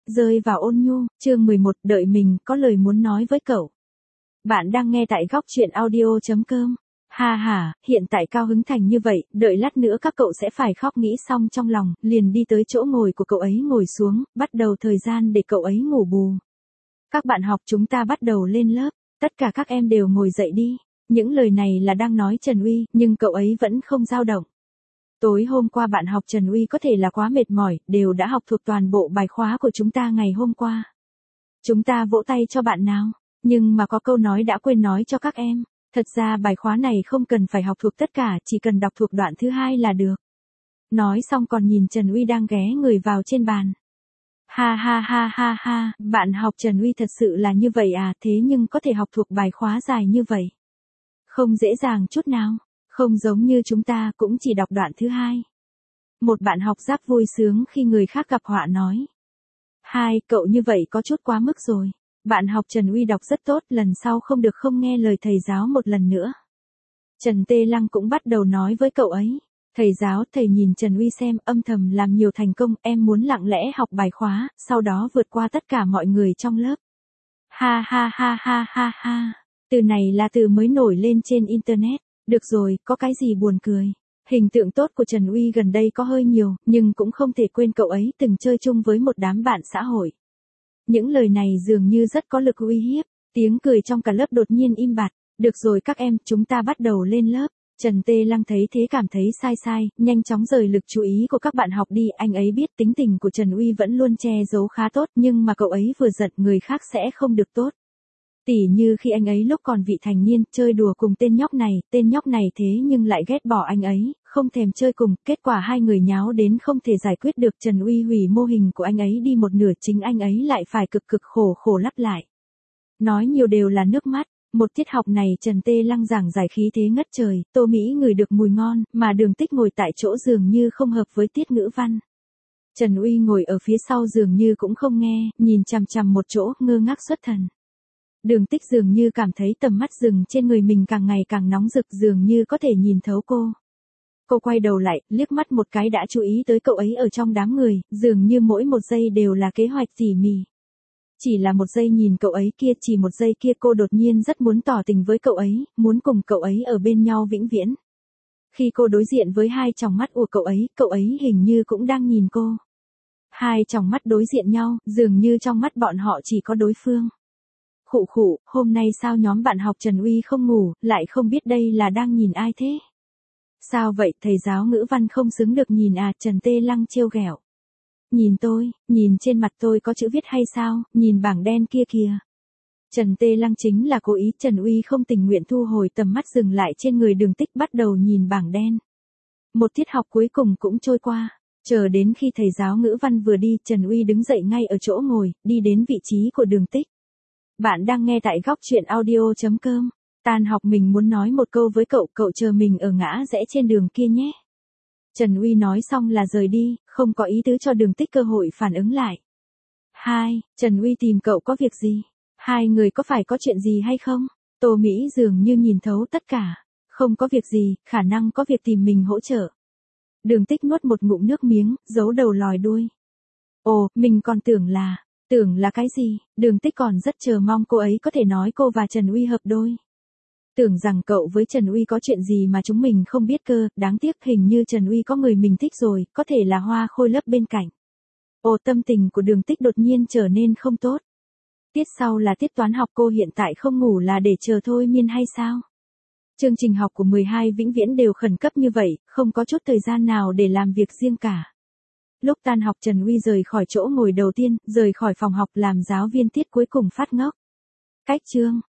rơi vào ôn nhu, chương 11, đợi mình có lời muốn nói với cậu. Bạn đang nghe tại góc chuyện audio.com. Ha ha, hiện tại cao hứng thành như vậy, đợi lát nữa các cậu sẽ phải khóc nghĩ xong trong lòng, liền đi tới chỗ ngồi của cậu ấy ngồi xuống, bắt đầu thời gian để cậu ấy ngủ bù. Các bạn học chúng ta bắt đầu lên lớp, tất cả các em đều ngồi dậy đi. Những lời này là đang nói Trần Uy, nhưng cậu ấy vẫn không dao động. Tối hôm qua bạn học Trần Uy có thể là quá mệt mỏi, đều đã học thuộc toàn bộ bài khóa của chúng ta ngày hôm qua. Chúng ta vỗ tay cho bạn nào, nhưng mà có câu nói đã quên nói cho các em. Thật ra bài khóa này không cần phải học thuộc tất cả, chỉ cần đọc thuộc đoạn thứ 2 là được. Nói xong còn nhìn Trần Uy đang ghé người vào trên bàn. Ha ha ha ha ha, bạn học Trần Uy thật sự là như vậy à, thế nhưng có thể học thuộc bài khóa dài như vậy. Không dễ dàng chút nào, không giống như chúng ta cũng chỉ đọc đoạn thứ 2. Một bạn học giáp vui sướng khi người khác gặp họa nói. Hai, cậu như vậy có chút quá mức rồi. Bạn học Trần Uy đọc rất tốt, lần sau không được không nghe lời thầy giáo một lần nữa. Trần Tê Lăng cũng bắt đầu nói với cậu ấy. Thầy giáo, thầy nhìn Trần Uy xem, âm thầm làm nhiều thành công, em muốn lặng lẽ học bài khóa, sau đó vượt qua tất cả mọi người trong lớp. Ha ha ha ha ha ha. Từ này là từ mới nổi lên trên Internet. Được rồi, có cái gì buồn cười. Hình tượng tốt của Trần Uy gần đây có hơi nhiều, nhưng cũng không thể quên cậu ấy từng chơi chung với một đám bạn xã hội. Những lời này dường như rất có lực uy hiếp, tiếng cười trong cả lớp đột nhiên im bặt. Được rồi các em, chúng ta bắt đầu lên lớp. Trần Tê Lăng thấy thế cảm thấy sai, nhanh chóng rời lực chú ý của các bạn học đi, anh ấy biết tính tình của Trần Uy vẫn luôn che giấu khá tốt, nhưng mà cậu ấy vừa giận người khác sẽ không được tốt. Tỉ như khi anh ấy lúc còn vị thành niên, chơi đùa cùng tên nhóc này thế nhưng lại ghét bỏ anh ấy, không thèm chơi cùng, kết quả hai người nháo đến không thể giải quyết được, Trần Uy hủy mô hình của anh ấy đi một nửa, chính anh ấy lại phải cực khổ lắp lại. Nói nhiều đều là nước mắt. Một tiết học này Trần Tê Lăng giảng giải khí thế ngất trời, Tô Mỹ ngửi được mùi ngon, mà Đường Tích ngồi tại chỗ dường như không hợp với tiết ngữ văn. Trần Uy ngồi ở phía sau dường như cũng không nghe, nhìn chằm chằm một chỗ, ngơ ngác xuất thần. Đường Tích dường như cảm thấy tầm mắt rừng trên người mình càng ngày càng nóng rực, dường như có thể nhìn thấu cô. Cô quay đầu lại, liếc mắt một cái đã chú ý tới cậu ấy ở trong đám người, dường như mỗi một giây đều là kế hoạch tỉ mỉ. Chỉ là một giây nhìn cậu ấy kia, chỉ một giây kia cô đột nhiên rất muốn tỏ tình với cậu ấy, muốn cùng cậu ấy ở bên nhau vĩnh viễn. Khi cô đối diện với hai tròng mắt của cậu ấy hình như cũng đang nhìn cô. Hai tròng mắt đối diện nhau, dường như trong mắt bọn họ chỉ có đối phương. Khụ, hôm nay sao nhóm bạn học Trần Uy không ngủ, lại không biết đây là đang nhìn ai thế? Sao vậy, thầy giáo ngữ văn không xứng được nhìn à, Trần Tê Lăng trêu ghẹo. Nhìn tôi, nhìn trên mặt tôi có chữ viết hay sao, nhìn bảng đen kia kìa. Trần Tê Lăng chính là cố ý, Trần Uy không tình nguyện thu hồi tầm mắt dừng lại trên người Đường Tích, bắt đầu nhìn bảng đen. Một tiết học cuối cùng cũng trôi qua, chờ đến khi thầy giáo ngữ văn vừa đi, Trần Uy đứng dậy ngay ở chỗ ngồi, đi đến vị trí của Đường Tích. Bạn đang nghe tại góc chuyện audio.com. Tan học mình muốn nói một câu với cậu, cậu chờ mình ở ngã rẽ trên đường kia nhé. Trần Uy nói xong là rời đi, không có ý tứ cho Đường Tích cơ hội phản ứng lại. Hai, Trần Uy tìm cậu có việc gì? Hai người có phải có chuyện gì hay không? Tô Mỹ dường như nhìn thấu tất cả. Không có việc gì, khả năng có việc tìm mình hỗ trợ. Đường Tích nuốt một ngụm nước miếng, giấu đầu lòi đuôi. Ồ, mình còn tưởng là cái gì? Đường Tích còn rất chờ mong cô ấy có thể nói cô và Trần Uy hợp đôi. Tưởng rằng cậu với Trần Uy có chuyện gì mà chúng mình không biết cơ, đáng tiếc hình như Trần Uy có người mình thích rồi, có thể là Hoa Khôi lớp bên cạnh. Ồ, tâm tình của Đường Tích đột nhiên trở nên không tốt. Tiết sau là tiết toán học, cô hiện tại không ngủ là để chờ thôi miên hay sao? Chương trình học của 12 vĩnh viễn đều khẩn cấp như vậy, không có chút thời gian nào để làm việc riêng cả. Lúc tan học Trần Uy rời khỏi chỗ ngồi đầu tiên, rời khỏi phòng học làm giáo viên tiết cuối cùng phát ngốc. Cách chương.